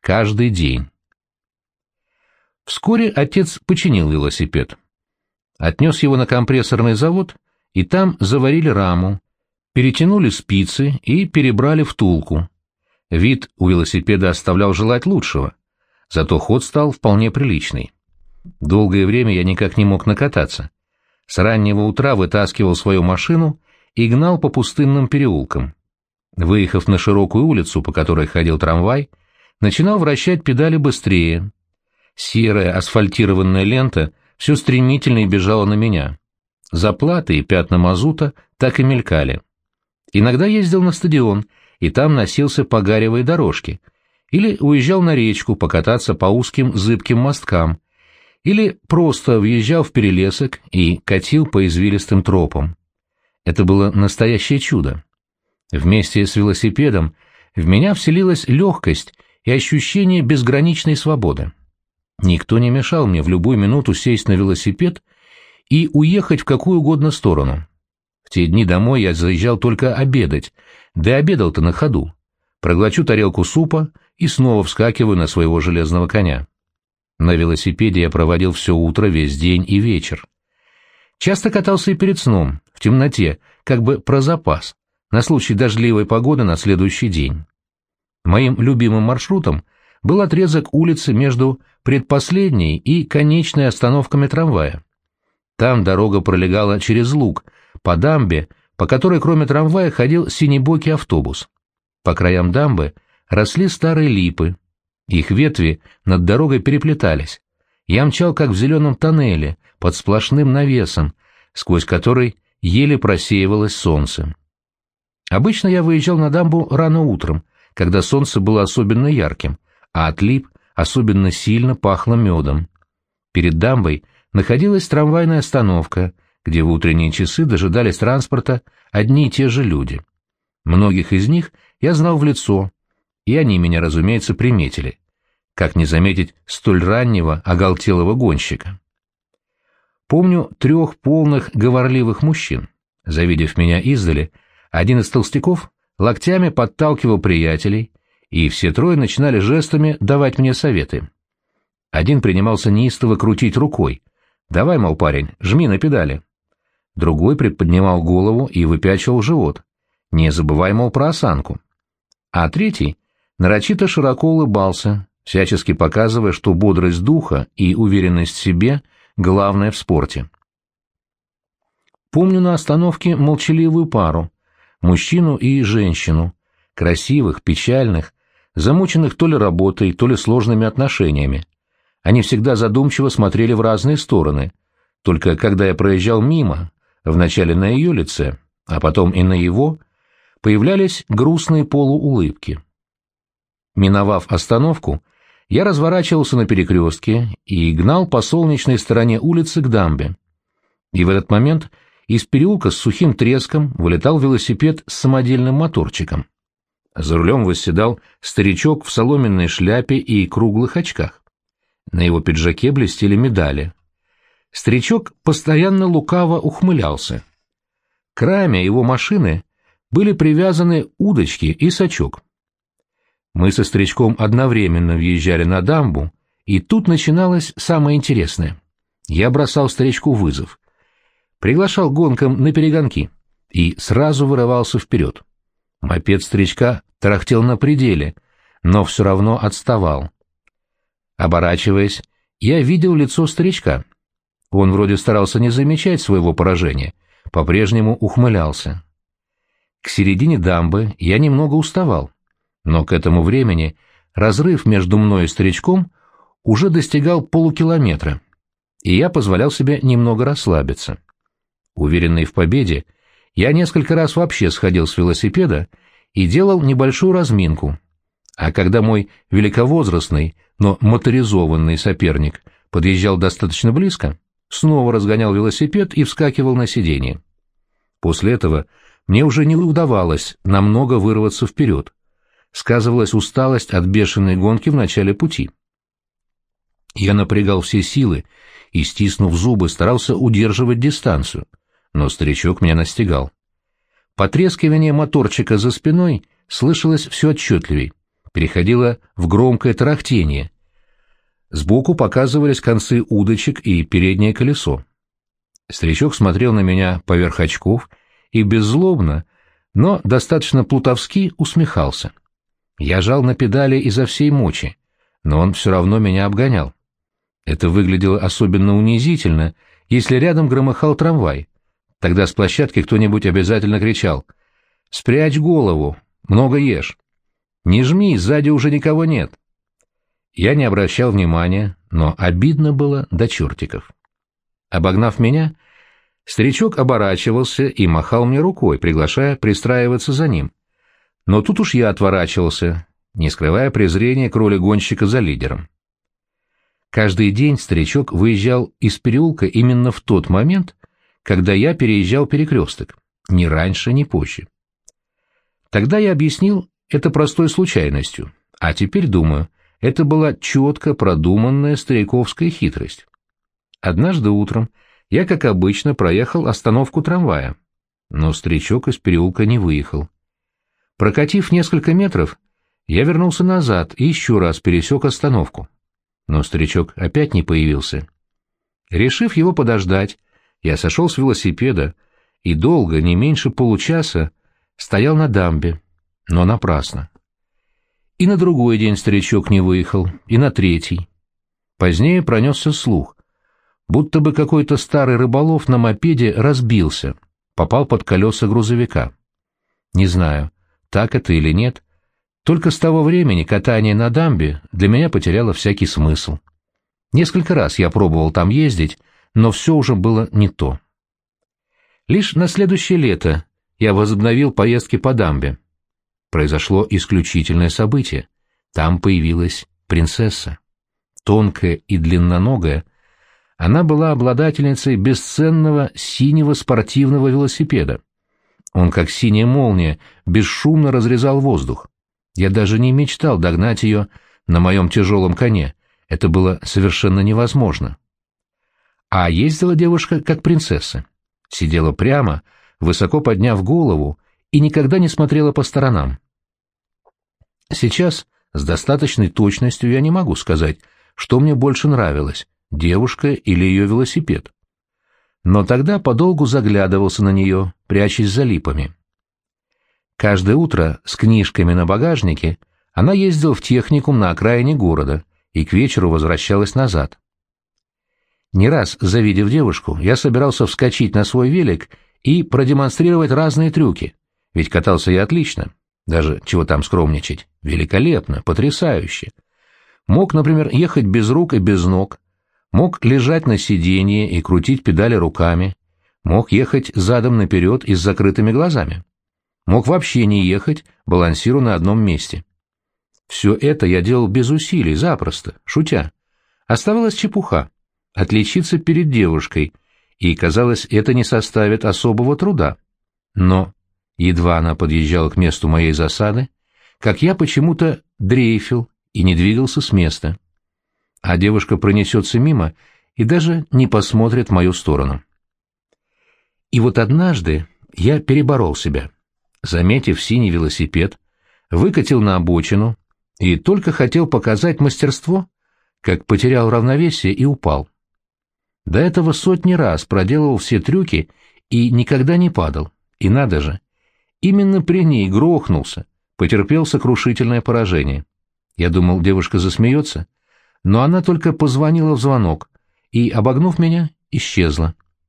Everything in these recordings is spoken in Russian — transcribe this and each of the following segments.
Каждый день. Вскоре отец починил велосипед. Отнес его на компрессорный завод, и там заварили раму, перетянули спицы и перебрали втулку. Вид у велосипеда оставлял желать лучшего, зато ход стал вполне приличный. Долгое время я никак не мог накататься. С раннего утра вытаскивал свою машину и гнал по пустынным переулкам. Выехав на широкую улицу, по которой ходил трамвай, начинал вращать педали быстрее. Серая асфальтированная лента все стремительнее бежала на меня. Заплаты и пятна мазута так и мелькали. Иногда ездил на стадион, и там носился по гаревой дорожке, или уезжал на речку покататься по узким зыбким мосткам, или просто въезжал в перелесок и катил по извилистым тропам. Это было настоящее чудо. Вместе с велосипедом в меня вселилась легкость и ощущение безграничной свободы. Никто не мешал мне в любую минуту сесть на велосипед и уехать в какую угодно сторону. В те дни домой я заезжал только обедать, да и обедал-то на ходу. Проглочу тарелку супа и снова вскакиваю на своего железного коня. На велосипеде я проводил все утро, весь день и вечер. Часто катался и перед сном, в темноте, как бы про запас, на случай дождливой погоды на следующий день. Моим любимым маршрутом был отрезок улицы между предпоследней и конечной остановками трамвая. Там дорога пролегала через луг, по дамбе, по которой кроме трамвая ходил синебокий автобус. По краям дамбы росли старые липы. Их ветви над дорогой переплетались. Я мчал, как в зеленом тоннеле, под сплошным навесом, сквозь который еле просеивалось солнце. Обычно я выезжал на дамбу рано утром, когда солнце было особенно ярким, а от лип особенно сильно пахло медом. Перед дамбой находилась трамвайная остановка, где в утренние часы дожидались транспорта одни и те же люди. Многих из них я знал в лицо, и они меня, разумеется, приметили. Как не заметить столь раннего, оголтелого гонщика? Помню 3 полных говорливых мужчин. Завидев меня издали, один из толстяков локтями подталкивал приятелей, и все 3 начинали жестами давать мне советы. Один принимался неистово крутить рукой. «Давай, мол, парень, жми на педали». Другой приподнимал голову и выпячивал живот. «Не забывай, мол, про осанку». А третий нарочито широко улыбался, всячески показывая, что бодрость духа и уверенность в себе — главное в спорте. Помню на остановке молчаливую пару, мужчину и женщину, красивых, печальных, замученных то ли работой, то ли сложными отношениями. Они всегда задумчиво смотрели в разные стороны, только когда я проезжал мимо, вначале на ее лице, а потом и на его, появлялись грустные полуулыбки. Миновав остановку, я разворачивался на перекрестке и гнал по солнечной стороне улицы к дамбе. И в этот момент из переулка с сухим треском вылетал велосипед с самодельным моторчиком. За рулем восседал старичок в соломенной шляпе и круглых очках. На его пиджаке блестели медали. Старичок постоянно лукаво ухмылялся. К раме его машины были привязаны удочки и сачок. Мы со старичком одновременно въезжали на дамбу, и тут начиналось самое интересное. Я бросал старичку вызов, приглашал гонкам на перегонки и сразу вырывался вперед. Мопед старичка тарахтел на пределе, но все равно отставал. Оборачиваясь, я видел лицо старичка. Он вроде старался не замечать своего поражения, по-прежнему ухмылялся. К середине дамбы я немного уставал, но к этому времени разрыв между мной и старичком уже достигал полукилометра, и я позволял себе немного расслабиться. Уверенный в победе, я несколько раз вообще сходил с велосипеда и делал небольшую разминку, а когда мой великовозрастный, но моторизованный соперник подъезжал достаточно близко, снова разгонял велосипед и вскакивал на сиденье. После этого мне уже не удавалось намного вырваться вперед. Сказывалась усталость от бешеной гонки в начале пути. Я напрягал все силы и, стиснув зубы, старался удерживать дистанцию, но старичок меня настигал. Потрескивание моторчика за спиной слышалось все отчетливей. переходило в громкое тарахтение. Сбоку показывались концы удочек и переднее колесо. Старичок смотрел на меня поверх очков и беззлобно, но достаточно плутовски усмехался. Я жал на педали изо всей мочи, но он все равно меня обгонял. Это выглядело особенно унизительно, если рядом громыхал трамвай. Тогда с площадки кто-нибудь обязательно кричал: «Спрячь голову, много ешь! Не жми, сзади уже никого нет!» Я не обращал внимания, но обидно было до чертиков. Обогнав меня, старичок оборачивался и махал мне рукой, приглашая пристраиваться за ним. Но тут уж я отворачивался, не скрывая презрения к роли гонщика за лидером. Каждый день старичок выезжал из переулка именно в тот момент, когда я переезжал перекресток, ни раньше, ни позже. Тогда я объяснил это простой случайностью, а теперь думаю, это была четко продуманная стариковская хитрость. Однажды утром я, как обычно, проехал остановку трамвая, но старичок из переулка не выехал. Прокатив несколько метров, я вернулся назад и еще раз пересек остановку. Но старичок опять не появился. Решив его подождать, я сошел с велосипеда и долго, не меньше получаса, стоял на дамбе, но напрасно. И на другой день старичок не выехал, и на третий. Позднее пронесся слух, будто бы какой-то старый рыболов на мопеде разбился, попал под колеса грузовика. Не знаю, так это или нет, только с того времени катание на дамбе для меня потеряло всякий смысл. Несколько раз я пробовал там ездить, но все уже было не то. Лишь на следующее лето я возобновил поездки по дамбе. Произошло исключительное событие. Там появилась принцесса. Тонкая и длинноногая, она была обладательницей бесценного синего спортивного велосипеда. Он, как синяя молния, бесшумно разрезал воздух. Я даже не мечтал догнать ее на моем тяжелом коне. Это было совершенно невозможно. А ездила девушка как принцесса. Сидела прямо, высоко подняв голову, и никогда не смотрела по сторонам. Сейчас с достаточной точностью я не могу сказать, что мне больше нравилось, девушка или ее велосипед. Но тогда подолгу заглядывался на нее, прячась за липами. Каждое утро с книжками на багажнике она ездила в техникум на окраине города и к вечеру возвращалась назад. Не раз, завидев девушку, я собирался вскочить на свой велик и продемонстрировать разные трюки, ведь катался я отлично, даже чего там скромничать, великолепно, потрясающе. Мог, например, ехать без рук и без ног, мог лежать на сиденье и крутить педали руками, мог ехать задом наперед и с закрытыми глазами, мог вообще не ехать, балансируя на одном месте. Все это я делал без усилий, запросто, шутя. Оставалась чепуха — отличиться перед девушкой, и, казалось, это не составит особого труда. Но едва она подъезжала к месту моей засады, как я почему-то дрейфил и не двигался с места. А девушка пронесется мимо и даже не посмотрит в мою сторону. И вот однажды я переборол себя. Заметив синий велосипед, выкатил на обочину и только хотел показать мастерство, как потерял равновесие и упал. До этого сотни раз проделывал все трюки и никогда не падал. И надо же, именно при ней грохнулся, потерпел сокрушительное поражение. Я думал, девушка засмеется, но она только позвонила в звонок и, обогнув меня, исчезла.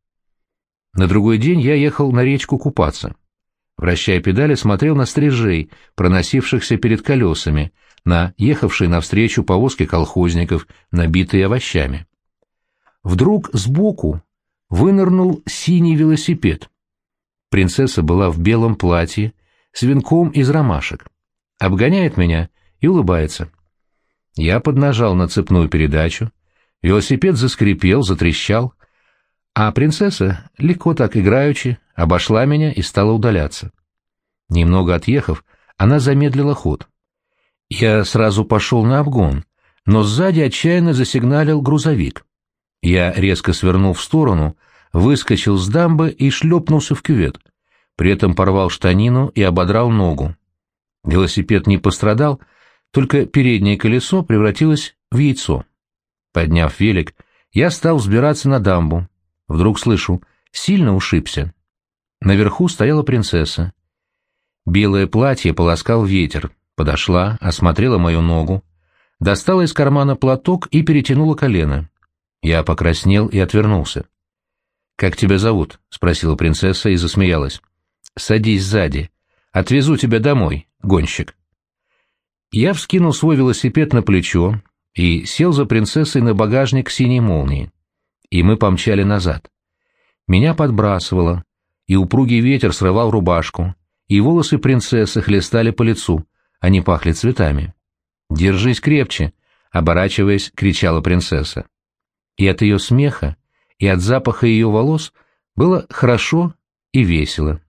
На другой день я ехал на речку купаться. Вращая педали, смотрел на стрижей, проносившихся перед колесами, на ехавшие навстречу повозки колхозников, набитые овощами. Вдруг сбоку вынырнул синий велосипед. Принцесса была в белом платье, с венком из ромашек. Обгоняет меня и улыбается. Я поднажал на цепную передачу, велосипед заскрипел, затрещал, а принцесса, легко так играючи, обошла меня и стала удаляться. Немного отъехав, она замедлила ход. Я сразу пошел на обгон, но сзади отчаянно засигналил грузовик. Я резко свернул в сторону, выскочил с дамбы и шлепнулся в кювет. При этом порвал штанину и ободрал ногу. Велосипед не пострадал, только переднее колесо превратилось в яйцо. Подняв велик, я стал взбираться на дамбу. Вдруг слышу: сильно ушибся. Наверху стояла принцесса. Белое платье полоскал ветер. Подошла, осмотрела мою ногу, достала из кармана платок и перетянула колено. Я покраснел и отвернулся. «Как тебя зовут?» — спросила принцесса и засмеялась. «Садись сзади. Отвезу тебя домой, гонщик». Я вскинул свой велосипед на плечо и сел за принцессой на багажник синей молнии. И мы помчали назад. Меня подбрасывало, и упругий ветер срывал рубашку, и волосы принцессы хлестали по лицу, они пахли цветами. «Держись крепче!» — оборачиваясь, кричала принцесса. И от ее смеха, и от запаха ее волос было хорошо и весело.